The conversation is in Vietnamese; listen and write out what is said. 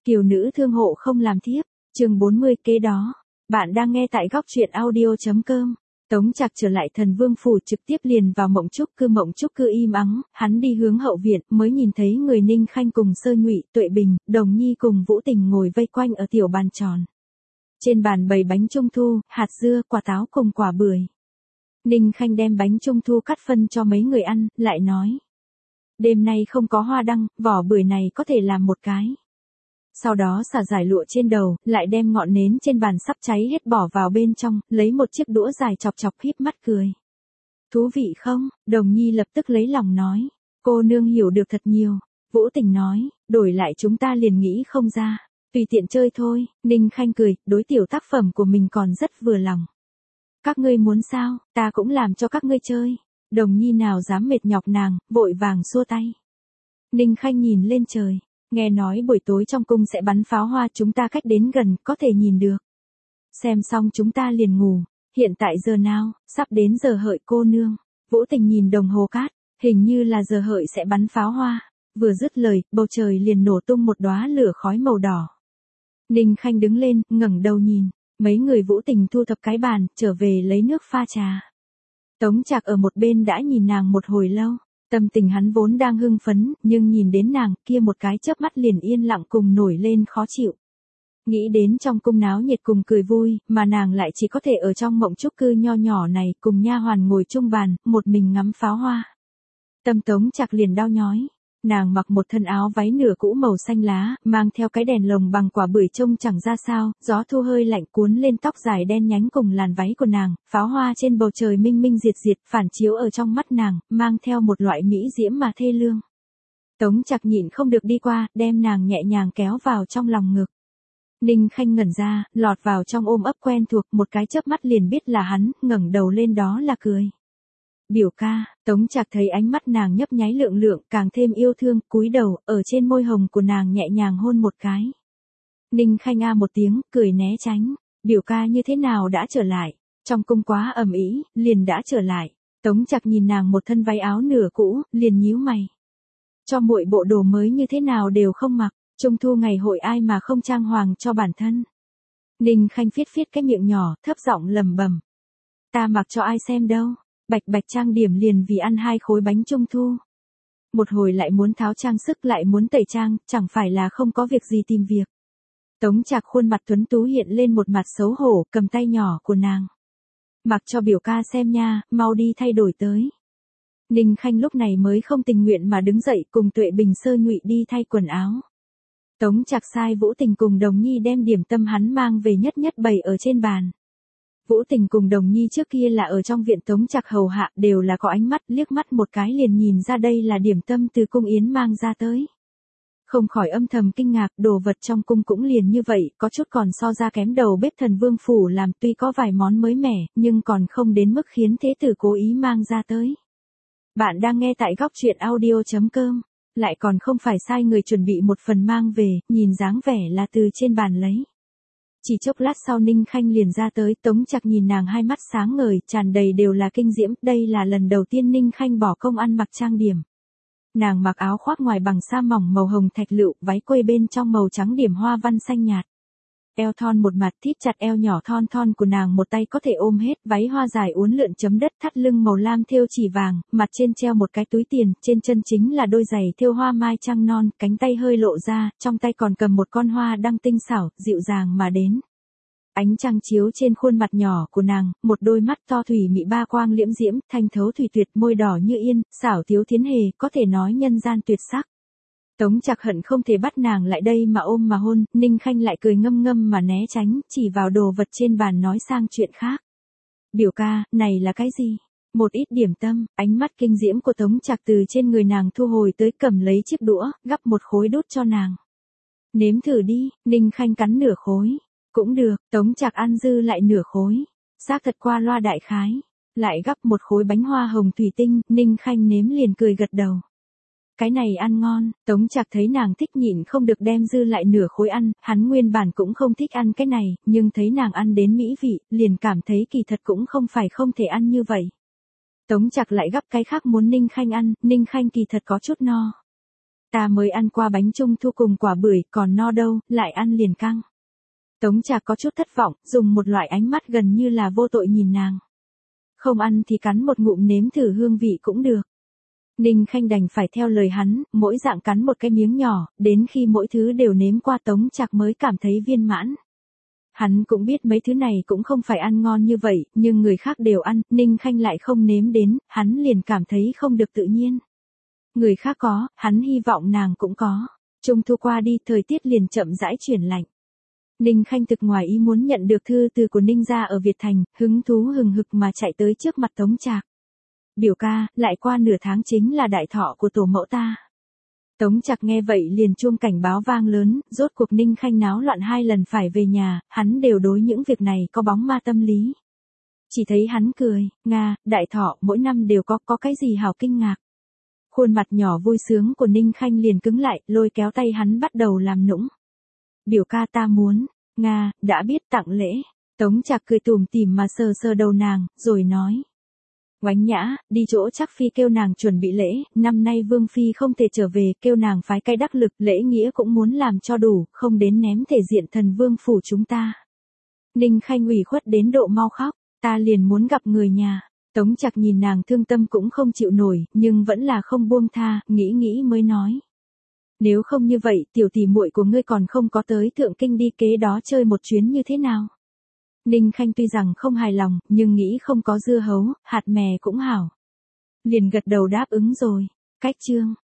Kiều nữ thương hộ không làm thiếp, chương 40 kế đó. Bạn đang nghe tại góc truyện audio.com. Tống Trạc trở lại Thần Vương phủ trực tiếp liền vào Mộng Trúc Cư im ắng, hắn đi hướng hậu viện mới nhìn thấy người Ninh Khanh cùng Sơ Nhụy, Tuệ Bình, Đồng Nhi cùng Vũ Tình ngồi vây quanh ở tiểu bàn tròn. Trên bàn bày bánh trung thu, hạt dưa, quả táo cùng quả bưởi. Ninh Khanh đem bánh trung thu cắt phân cho mấy người ăn, lại nói: đêm nay không có hoa đăng, vỏ bưởi này có thể làm một cái. Sau đó xả giải lụa trên đầu, lại đem ngọn nến trên bàn sắp cháy hết bỏ vào bên trong, lấy một chiếc đũa dài chọc chọc híp mắt cười. Thú vị không? Đồng Nhi lập tức lấy lòng nói. Cô nương hiểu được thật nhiều. Vũ Tình nói, đổi lại chúng ta liền nghĩ không ra. Tùy tiện chơi thôi. Ninh Khanh cười, đối tiểu tác phẩm của mình còn rất vừa lòng. Các ngươi muốn sao, ta cũng làm cho các ngươi chơi. Đồng Nhi nào dám mệt nhọc nàng, vội vàng xua tay. Ninh Khanh nhìn lên trời. Nghe nói buổi tối trong cung sẽ bắn pháo hoa, chúng ta cách đến gần, có thể nhìn được. Xem xong chúng ta liền ngủ. Hiện tại giờ nào, sắp đến giờ hợi cô nương. Vũ Tình nhìn đồng hồ cát, hình như là giờ hợi sẽ bắn pháo hoa. Vừa dứt lời, bầu trời liền nổ tung một đóa lửa khói màu đỏ. Ninh Khanh đứng lên, ngẩng đầu nhìn. Mấy người Vũ Tình thu thập cái bàn, trở về lấy nước pha trà. Tống Trạc ở một bên đã nhìn nàng một hồi lâu. Tâm tình hắn vốn đang hưng phấn, nhưng nhìn đến nàng kia một cái chớp mắt liền yên lặng cùng nổi lên khó chịu. Nghĩ đến trong cung náo nhiệt cùng cười vui, mà nàng lại chỉ có thể ở trong Mộng Trúc Cư nho nhỏ này cùng nha hoàn ngồi chung bàn, một mình ngắm pháo hoa. Tâm Tống Trạc liền đau nhói. Nàng mặc một thân áo váy nửa cũ màu xanh lá, mang theo cái đèn lồng bằng quả bưởi trông chẳng ra sao, gió thu hơi lạnh cuốn lên tóc dài đen nhánh cùng làn váy của nàng, pháo hoa trên bầu trời minh minh diệt diệt phản chiếu ở trong mắt nàng, mang theo một loại mỹ diễm mà thê lương. Tống Trạc nhịn không được đi qua, đem nàng nhẹ nhàng kéo vào trong lòng ngực. Ninh Khanh ngẩn ra, lọt vào trong ôm ấp quen thuộc, một cái chớp mắt liền biết là hắn, ngẩng đầu lên đó là cười. Biểu ca. Tống Trạc thấy ánh mắt nàng nhấp nháy lượng lượng, càng thêm yêu thương, cúi đầu, ở trên môi hồng của nàng nhẹ nhàng hôn một cái. Ninh Khanh a một tiếng, cười né tránh. Biểu ca như thế nào đã trở lại? Trong cung quá ầm ĩ, liền đã trở lại. Tống Trạc nhìn nàng một thân váy áo nửa cũ, liền nhíu mày. Cho muội bộ đồ mới như thế nào đều không mặc, trung thu ngày hội ai mà không trang hoàng cho bản thân. Ninh Khanh phiết phiết cái miệng nhỏ, thấp giọng lẩm bẩm. Ta mặc cho ai xem đâu. Bạch bạch trang điểm liền vì ăn 2 khối bánh trung thu. Một hồi lại muốn tháo trang sức lại muốn tẩy trang, chẳng phải là không có việc gì tìm việc. Tống Trạc khuôn mặt tuấn tú hiện lên một mặt xấu hổ, cầm tay nhỏ của nàng. Mặc cho biểu ca xem nha, mau đi thay đổi tới. Ninh Khanh lúc này mới không tình nguyện mà đứng dậy cùng Tuệ Bình Sơ Nhụy đi thay quần áo. Tống Trạc sai Vũ Tình cùng Đồng Nhi đem điểm tâm hắn mang về nhất nhất bày ở trên bàn. Vũ Tình cùng Đồng Nhi trước kia là ở trong viện Tống Trạc hầu hạ, đều là có ánh mắt, liếc mắt một cái liền nhìn ra đây là điểm tâm từ cung yến mang ra tới. Không khỏi âm thầm kinh ngạc, đồ vật trong cung cũng liền như vậy, có chút còn so ra kém đầu bếp Thần Vương phủ làm, tuy có vài món mới mẻ, nhưng còn không đến mức khiến thế tử cố ý mang ra tới. Bạn đang nghe tại góc truyện audio.com, lại còn không phải sai người chuẩn bị một phần mang về, nhìn dáng vẻ là từ trên bàn lấy. Chỉ chốc lát sau Ninh Khanh liền ra tới, Tống Trạc nhìn nàng hai mắt sáng ngời, tràn đầy đều là kinh diễm, đây là lần đầu tiên Ninh Khanh bỏ công ăn mặc trang điểm. Nàng mặc áo khoác ngoài bằng sa mỏng màu hồng thạch lựu, váy quây bên trong màu trắng điểm hoa văn xanh nhạt. Eo thon một mặt thít chặt eo nhỏ thon thon của nàng một tay có thể ôm hết, váy hoa dài uốn lượn chấm đất, thắt lưng màu lam thêu chỉ vàng, mặt trên treo một cái túi tiền, trên chân chính là đôi giày thêu hoa mai trăng non, cánh tay hơi lộ ra, trong tay còn cầm một con hoa đăng tinh xảo, dịu dàng mà đến. Ánh trăng chiếu trên khuôn mặt nhỏ của nàng, một đôi mắt to thủy mị ba quang liễm diễm, thanh thấu thủy tuyệt, môi đỏ như yên, xảo thiếu thiến hề, có thể nói nhân gian tuyệt sắc. Tống Trạc hận không thể bắt nàng lại đây mà ôm mà hôn, Ninh Khanh lại cười ngâm ngâm mà né tránh, chỉ vào đồ vật trên bàn nói sang chuyện khác. Biểu ca, này là cái gì? Một ít điểm tâm, ánh mắt kinh diễm của Tống Trạc từ trên người nàng thu hồi tới, cầm lấy chiếc đũa, gắp một khối đút cho nàng. Nếm thử đi. Ninh Khanh cắn nửa khối. Cũng được. Tống Trạc ăn dư lại nửa khối. Xác thật qua loa đại khái. Lại gắp một khối bánh hoa hồng thủy tinh, Ninh Khanh nếm liền cười gật đầu. Cái này ăn ngon. Tống Trạc thấy nàng thích nhịn không được đem dư lại nửa khối ăn, hắn nguyên bản cũng không thích ăn cái này, nhưng thấy nàng ăn đến mỹ vị, liền cảm thấy kỳ thật cũng không phải không thể ăn như vậy. Tống Trạc lại gắp cái khác muốn Ninh Khanh ăn, Ninh Khanh kỳ thật có chút no. Ta mới ăn qua bánh trung thu cùng quả bưởi, còn no đâu, lại ăn liền căng. Tống Trạc có chút thất vọng, dùng một loại ánh mắt gần như là vô tội nhìn nàng. Không ăn thì cắn một ngụm nếm thử hương vị cũng được. Ninh Khanh đành phải theo lời hắn, mỗi dạng cắn một cái miếng nhỏ, đến khi mỗi thứ đều nếm qua Tống Trạc mới cảm thấy viên mãn. Hắn cũng biết mấy thứ này cũng không phải ăn ngon như vậy, nhưng người khác đều ăn, Ninh Khanh lại không nếm đến, hắn liền cảm thấy không được tự nhiên. Người khác có, hắn hy vọng nàng cũng có. Trung thu qua đi, thời tiết liền chậm rãi chuyển lạnh. Ninh Khanh thực ngoài ý muốn nhận được thư từ của Ninh gia ở Việt Thành, hứng thú hừng hực mà chạy tới trước mặt Tống Trạc. Biểu ca, lại qua nửa tháng chính là đại thọ của tổ mẫu ta. Tống Trạc nghe vậy liền chuông cảnh báo vang lớn, rốt cuộc Ninh Khanh náo loạn 2 lần phải về nhà, hắn đều đối những việc này có bóng ma tâm lý. Chỉ thấy hắn cười, Nga, đại thọ mỗi năm đều có cái gì hào kinh ngạc. Khuôn mặt nhỏ vui sướng của Ninh Khanh liền cứng lại, lôi kéo tay hắn bắt đầu làm nũng. Biểu ca ta muốn, Nga, đã biết tặng lễ. Tống Trạc cười tủm tỉm mà sờ sờ đầu nàng, rồi nói. Oánh Nhã, đi chỗ Trác Phi kêu nàng chuẩn bị lễ, năm nay Vương Phi không thể trở về, kêu nàng phái cái đắc lực, lễ nghĩa cũng muốn làm cho đủ, không đến ném thể diện thần Vương phủ chúng ta. Ninh Khanh ủy khuất đến độ mau khóc, ta liền muốn gặp người nhà. Tống Trạc nhìn nàng thương tâm cũng không chịu nổi, nhưng vẫn là không buông tha, nghĩ mới nói. Nếu không như vậy, tiểu tỷ muội của ngươi còn không có tới Thượng Kinh đi kế đó chơi một chuyến như thế nào? Ninh Khanh tuy rằng không hài lòng, nhưng nghĩ không có dưa hấu, hạt mè cũng hảo. Liền gật đầu đáp ứng rồi. Cách chương.